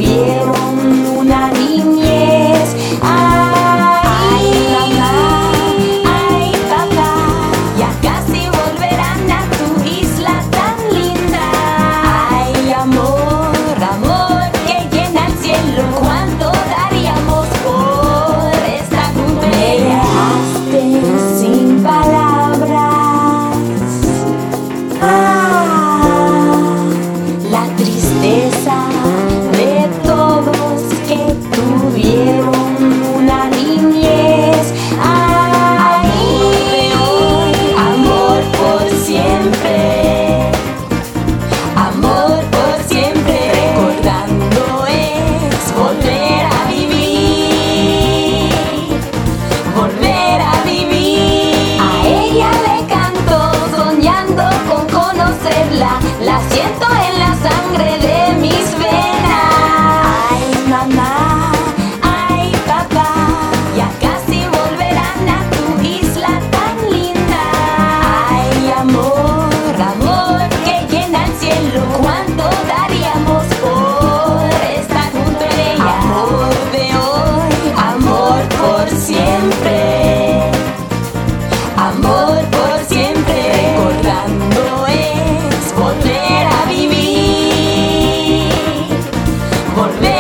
tuvieron una niñez. Ay, mamá, ay, papá, ya casi volverán a tu isla tan linda. Ay, amor, amor que llena el cielo, ¿cuánto daríamos por estar junto a ella? Me dejaste sin palabras. La tristeza de todos que tuvieron una niñez. Ay, amor por siempre, amor por siempre. Recordando es volver a vivir, volver a vivir. A ella le canto soñando con conocerla, la siento en la sangre de mis venas. Ay, mamá, ay, papá, ya casi volverán a tu isla tan linda. Ay, amor, amor que llena el cielo, ¿cuánto daríamos por estar junto a ella? Amor de hoy, amor por siempre, amor por siempre. Recordando es volver a vivir, volver